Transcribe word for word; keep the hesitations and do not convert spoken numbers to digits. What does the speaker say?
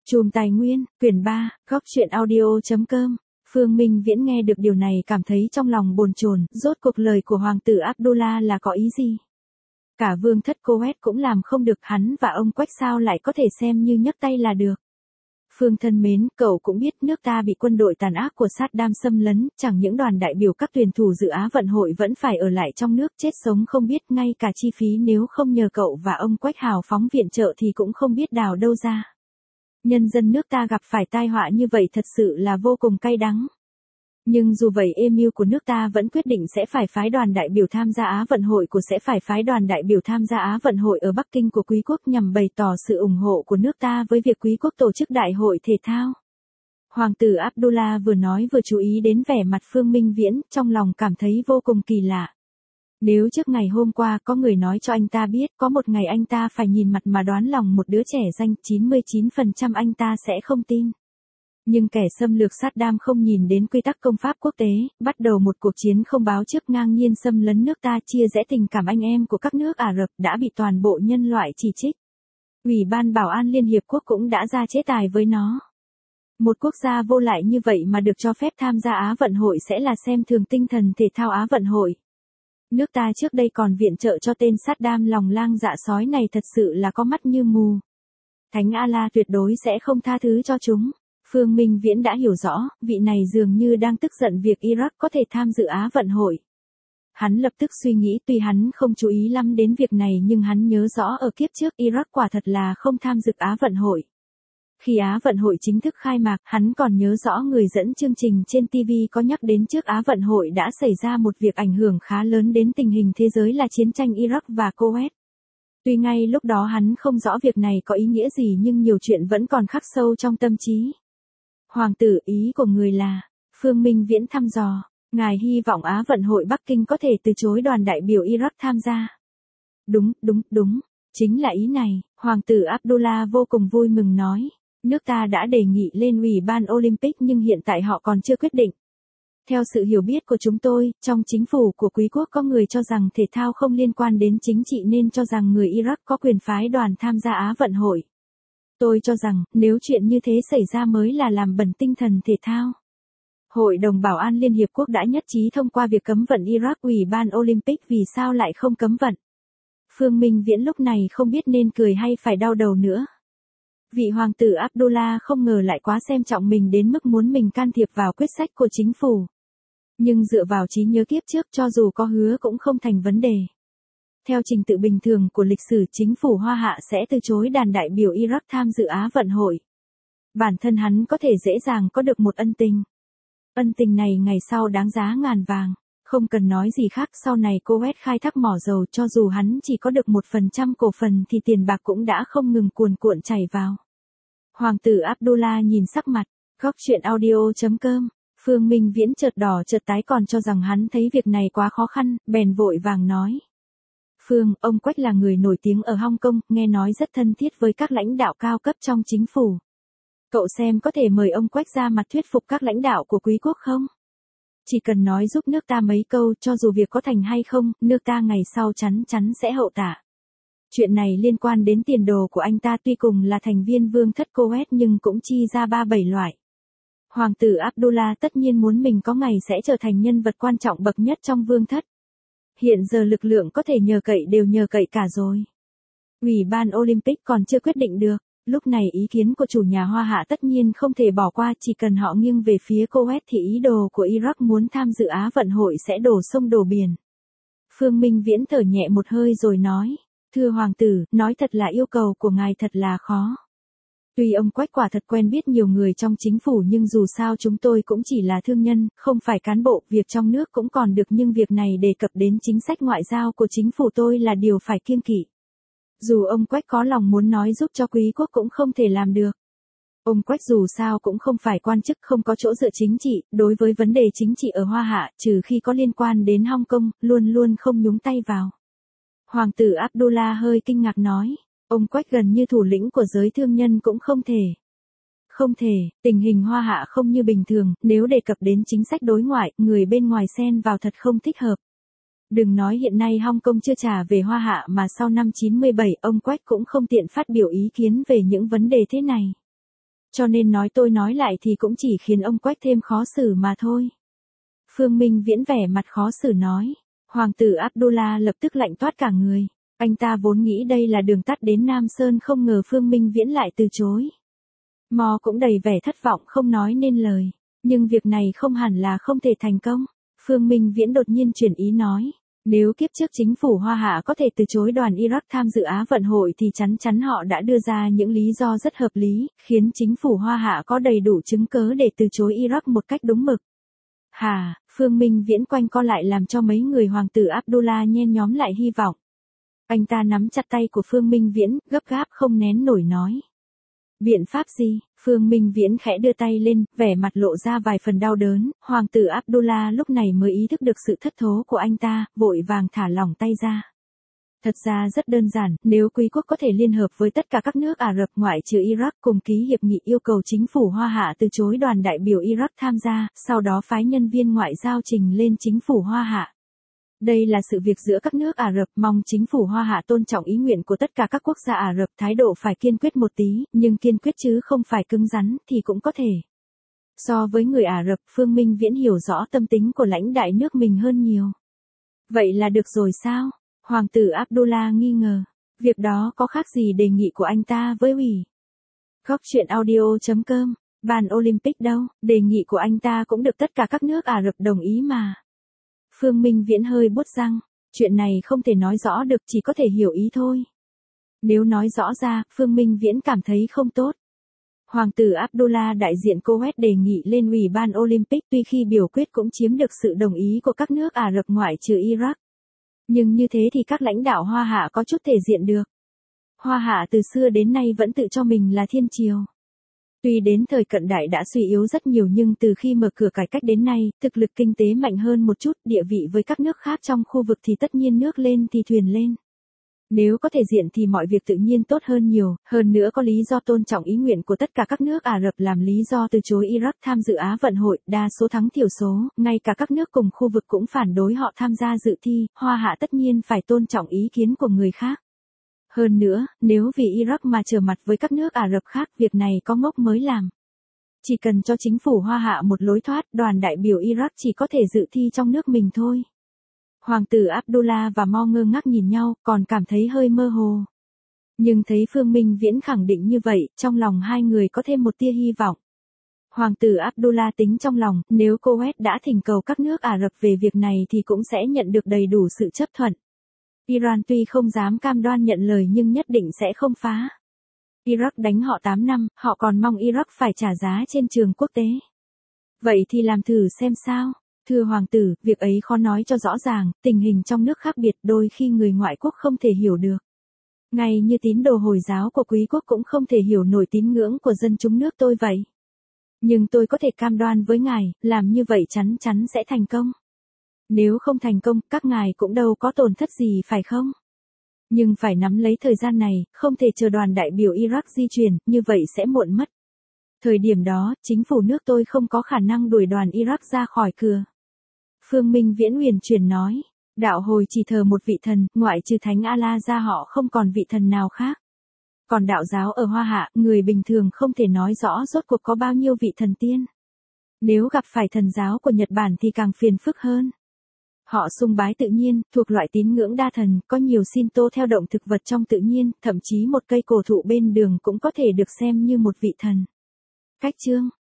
Chùm Tài Nguyên, quyển ba, góc truyện audio.com. Phương Minh Viễn nghe được điều này cảm thấy trong lòng bồn chồn, rốt cuộc lời của hoàng tử Abdullah là có ý gì? Cả vương thất Kuwait cũng làm không được, hắn và ông Quách sao lại có thể xem như nhấc tay là được. Phương thân mến, cậu cũng biết nước ta bị quân đội tàn ác của Saddam xâm lấn, chẳng những đoàn đại biểu các tuyển thủ dự Á vận hội vẫn phải ở lại trong nước chết sống không biết, ngay cả chi phí nếu không nhờ cậu và ông Quách hào phóng viện trợ thì cũng không biết đào đâu ra. Nhân dân nước ta gặp phải tai họa như vậy thật sự là vô cùng cay đắng. Nhưng dù vậy Emir của nước ta vẫn quyết định sẽ phải phái đoàn đại biểu tham gia Á vận hội của sẽ phải phái đoàn đại biểu tham gia Á vận hội ở Bắc Kinh của quý quốc nhằm bày tỏ sự ủng hộ của nước ta với việc quý quốc tổ chức đại hội thể thao. Hoàng tử Abdullah vừa nói vừa chú ý đến vẻ mặt Phương Minh Viễn, trong lòng cảm thấy vô cùng kỳ lạ. Nếu trước ngày hôm qua có người nói cho anh ta biết có một ngày anh ta phải nhìn mặt mà đoán lòng một đứa trẻ danh, chín mươi chín phần trăm anh ta sẽ không tin. Nhưng kẻ xâm lược Saddam không nhìn đến quy tắc công pháp quốc tế, bắt đầu một cuộc chiến không báo trước ngang nhiên xâm lấn nước ta, chia rẽ tình cảm anh em của các nước Ả Rập, đã bị toàn bộ nhân loại chỉ trích. Ủy ban Bảo an Liên Hiệp Quốc cũng đã ra chế tài với nó. Một quốc gia vô lại như vậy mà được cho phép tham gia Á vận hội sẽ là xem thường tinh thần thể thao Á vận hội. Nước ta trước đây còn viện trợ cho tên Saddam lòng lang dạ sói này, thật sự là có mắt như mù. Thánh Allah tuyệt đối sẽ không tha thứ cho chúng. Phương Minh Viễn đã hiểu rõ, vị này dường như đang tức giận việc Iraq có thể tham dự Á vận hội. Hắn lập tức suy nghĩ, tuy hắn không chú ý lắm đến việc này nhưng hắn nhớ rõ ở kiếp trước Iraq quả thật là không tham dự Á vận hội. Khi Á vận hội chính thức khai mạc, hắn còn nhớ rõ người dẫn chương trình trên ti vi có nhắc đến trước Á vận hội đã xảy ra một việc ảnh hưởng khá lớn đến tình hình thế giới là chiến tranh Iraq và Kuwait. Tuy ngay lúc đó hắn không rõ việc này có ý nghĩa gì nhưng nhiều chuyện vẫn còn khắc sâu trong tâm trí. Hoàng tử, ý của người là, Phương Minh Viễn thăm dò, ngài hy vọng Á vận hội Bắc Kinh có thể từ chối đoàn đại biểu Iraq tham gia. Đúng, đúng, đúng, chính là ý này, hoàng tử Abdullah vô cùng vui mừng nói. Nước ta đã đề nghị lên Ủy ban Olympic nhưng hiện tại họ còn chưa quyết định. Theo sự hiểu biết của chúng tôi, trong chính phủ của quý quốc có người cho rằng thể thao không liên quan đến chính trị nên cho rằng người Iraq có quyền phái đoàn tham gia Á vận hội. Tôi cho rằng, nếu chuyện như thế xảy ra mới là làm bẩn tinh thần thể thao. Hội đồng Bảo an Liên Hiệp Quốc đã nhất trí thông qua việc cấm vận Iraq, Ủy ban Olympic vì sao lại không cấm vận. Phương Minh Viễn lúc này không biết nên cười hay phải đau đầu nữa. Vị hoàng tử Abdullah không ngờ lại quá xem trọng mình đến mức muốn mình can thiệp vào quyết sách của chính phủ. Nhưng dựa vào trí nhớ kiếp trước cho dù có hứa cũng không thành vấn đề. Theo trình tự bình thường của lịch sử, chính phủ Hoa Hạ sẽ từ chối đoàn đại biểu Iraq tham dự Á vận hội. Bản thân hắn có thể dễ dàng có được một ân tình. Ân tình này ngày sau đáng giá ngàn vàng. Không cần nói gì khác, sau này Kuwait khai thác mỏ dầu, cho dù hắn chỉ có được một phần trăm cổ phần thì tiền bạc cũng đã không ngừng cuồn cuộn chảy vào. Hoàng tử Abdullah nhìn sắc mặt, góc truyện audio.com. Phương Minh Viễn chợt đỏ chợt tái, còn cho rằng hắn thấy việc này quá khó khăn, bèn vội vàng nói. Phương, ông Quách là người nổi tiếng ở Hong Kong, nghe nói rất thân thiết với các lãnh đạo cao cấp trong chính phủ. Cậu xem có thể mời ông Quách ra mặt thuyết phục các lãnh đạo của quý quốc không? Chỉ cần nói giúp nước ta mấy câu, cho dù việc có thành hay không, nước ta ngày sau chắn chắn sẽ hậu tạ. Chuyện này liên quan đến tiền đồ của anh ta, tuy cùng là thành viên vương thất Kuwait nhưng cũng chi ra ba bảy loại. Hoàng tử Abdullah tất nhiên muốn mình có ngày sẽ trở thành nhân vật quan trọng bậc nhất trong vương thất. Hiện giờ lực lượng có thể nhờ cậy đều nhờ cậy cả rồi. Ủy ban Olympic còn chưa quyết định được. Lúc này ý kiến của chủ nhà Hoa Hạ tất nhiên không thể bỏ qua, chỉ cần họ nghiêng về phía Kuwait thì ý đồ của Iraq muốn tham dự Á vận hội sẽ đổ sông đổ biển. Phương Minh Viễn thở nhẹ một hơi rồi nói, thưa hoàng tử, nói thật là yêu cầu của ngài thật là khó. Tuy ông Quách quả thật quen biết nhiều người trong chính phủ nhưng dù sao chúng tôi cũng chỉ là thương nhân, không phải cán bộ, việc trong nước cũng còn được nhưng việc này đề cập đến chính sách ngoại giao của chính phủ tôi là điều phải kiêng kỵ. Dù ông Quách có lòng muốn nói giúp cho quý quốc cũng không thể làm được. Ông Quách dù sao cũng không phải quan chức, không có chỗ dựa chính trị, đối với vấn đề chính trị ở Hoa Hạ, trừ khi có liên quan đến Hong Kong, luôn luôn không nhúng tay vào. Hoàng tử Abdullah hơi kinh ngạc nói, ông Quách gần như thủ lĩnh của giới thương nhân cũng không thể. Không thể, tình hình Hoa Hạ không như bình thường, nếu đề cập đến chính sách đối ngoại, người bên ngoài xen vào thật không thích hợp. Đừng nói hiện nay Hong Kong chưa trả về Hoa Hạ mà sau năm chín mươi bảy ông Quách cũng không tiện phát biểu ý kiến về những vấn đề thế này. Cho nên nói tôi nói lại thì cũng chỉ khiến ông Quách thêm khó xử mà thôi. Phương Minh Viễn vẻ mặt khó xử nói. Hoàng tử Abdullah lập tức lạnh toát cả người. Anh ta vốn nghĩ đây là đường tắt đến Nam Sơn, không ngờ Phương Minh Viễn lại từ chối. Mo cũng đầy vẻ thất vọng không nói nên lời. Nhưng việc này không hẳn là không thể thành công. Phương Minh Viễn đột nhiên chuyển ý nói. Nếu kiếp trước chính phủ Hoa Hạ có thể từ chối đoàn Iraq tham dự Á vận hội thì chắn chắn họ đã đưa ra những lý do rất hợp lý, khiến chính phủ Hoa Hạ có đầy đủ chứng cớ để từ chối Iraq một cách đúng mực. Hà, Phương Minh Viễn quanh co lại làm cho mấy người hoàng tử Abdullah nhen nhóm lại hy vọng. Anh ta nắm chặt tay của Phương Minh Viễn, gấp gáp không nén nổi nói. Biện pháp gì? Phương Minh Viễn khẽ đưa tay lên, vẻ mặt lộ ra vài phần đau đớn, hoàng tử Abdullah lúc này mới ý thức được sự thất thố của anh ta, vội vàng thả lỏng tay ra. Thật ra rất đơn giản, nếu quý quốc có thể liên hợp với tất cả các nước Ả Rập ngoại trừ Iraq cùng ký hiệp nghị yêu cầu chính phủ Hoa Hạ từ chối đoàn đại biểu Iraq tham gia, sau đó phái nhân viên ngoại giao trình lên chính phủ Hoa Hạ. Đây là sự việc giữa các nước Ả Rập, mong chính phủ Hoa Hạ tôn trọng ý nguyện của tất cả các quốc gia Ả Rập, thái độ phải kiên quyết một tí, nhưng kiên quyết chứ không phải cứng rắn, thì cũng có thể. So với người Ả Rập, Phương Minh Viễn hiểu rõ tâm tính của lãnh đại nước mình hơn nhiều. Vậy là được rồi sao? Hoàng tử Abdullah nghi ngờ. Việc đó có khác gì đề nghị của anh ta với ủy? Góc truyện audio chấm com, ban Olympic đâu, đề nghị của anh ta cũng được tất cả các nước Ả Rập đồng ý mà. Phương Minh Viễn hơi buốt răng, chuyện này không thể nói rõ được, chỉ có thể hiểu ý thôi. Nếu nói rõ ra, Phương Minh Viễn cảm thấy không tốt. Hoàng tử Abdullah đại diện Kuwait đề nghị lên Ủy ban Olympic, tuy khi biểu quyết cũng chiếm được sự đồng ý của các nước Ả Rập ngoại trừ Iraq. Nhưng như thế thì các lãnh đạo Hoa Hạ có chút thể diện được. Hoa Hạ từ xưa đến nay vẫn tự cho mình là thiên triều. Tuy đến thời cận đại đã suy yếu rất nhiều nhưng từ khi mở cửa cải cách đến nay, thực lực kinh tế mạnh hơn một chút, địa vị với các nước khác trong khu vực thì tất nhiên nước lên thì thuyền lên. Nếu có thể diện thì mọi việc tự nhiên tốt hơn nhiều, hơn nữa có lý do tôn trọng ý nguyện của tất cả các nước Ả Rập làm lý do từ chối Iraq tham dự Á vận hội, đa số thắng thiểu số, ngay cả các nước cùng khu vực cũng phản đối họ tham gia dự thi, Hoa Hạ tất nhiên phải tôn trọng ý kiến của người khác. Hơn nữa, nếu vì Iraq mà trở mặt với các nước Ả Rập khác, việc này có ngốc mới làm. Chỉ cần cho chính phủ Hoa Hạ một lối thoát, đoàn đại biểu Iraq chỉ có thể dự thi trong nước mình thôi. Hoàng tử Abdullah và Mo ngơ ngác nhìn nhau, còn cảm thấy hơi mơ hồ. Nhưng thấy Phương Minh Viễn khẳng định như vậy, trong lòng hai người có thêm một tia hy vọng. Hoàng tử Abdullah tính trong lòng, nếu Kuwait đã thỉnh cầu các nước Ả Rập về việc này thì cũng sẽ nhận được đầy đủ sự chấp thuận. Iran tuy không dám cam đoan nhận lời nhưng nhất định sẽ không phá. Iraq đánh họ tám năm, họ còn mong Iraq phải trả giá trên trường quốc tế. Vậy thì làm thử xem sao. Thưa hoàng tử, việc ấy khó nói cho rõ ràng, tình hình trong nước khác biệt, đôi khi người ngoại quốc không thể hiểu được. Ngay như tín đồ Hồi giáo của quý quốc cũng không thể hiểu nổi tín ngưỡng của dân chúng nước tôi vậy. Nhưng tôi có thể cam đoan với ngài, làm như vậy chắn chắn sẽ thành công. Nếu không thành công, các ngài cũng đâu có tổn thất gì phải không? Nhưng phải nắm lấy thời gian này, không thể chờ đoàn đại biểu Iraq di chuyển, như vậy sẽ muộn mất. Thời điểm đó, chính phủ nước tôi không có khả năng đuổi đoàn Iraq ra khỏi cửa. Phương Minh Viễn huyền chuyển nói, đạo hồi chỉ thờ một vị thần, ngoại trừ Thánh Allah ra họ không còn vị thần nào khác. Còn đạo giáo ở Hoa Hạ, người bình thường không thể nói rõ rốt cuộc có bao nhiêu vị thần tiên. Nếu gặp phải thần giáo của Nhật Bản thì càng phiền phức hơn. Họ sùng bái tự nhiên, thuộc loại tín ngưỡng đa thần, có nhiều Shinto theo động thực vật trong tự nhiên, thậm chí một cây cổ thụ bên đường cũng có thể được xem như một vị thần. Cách chương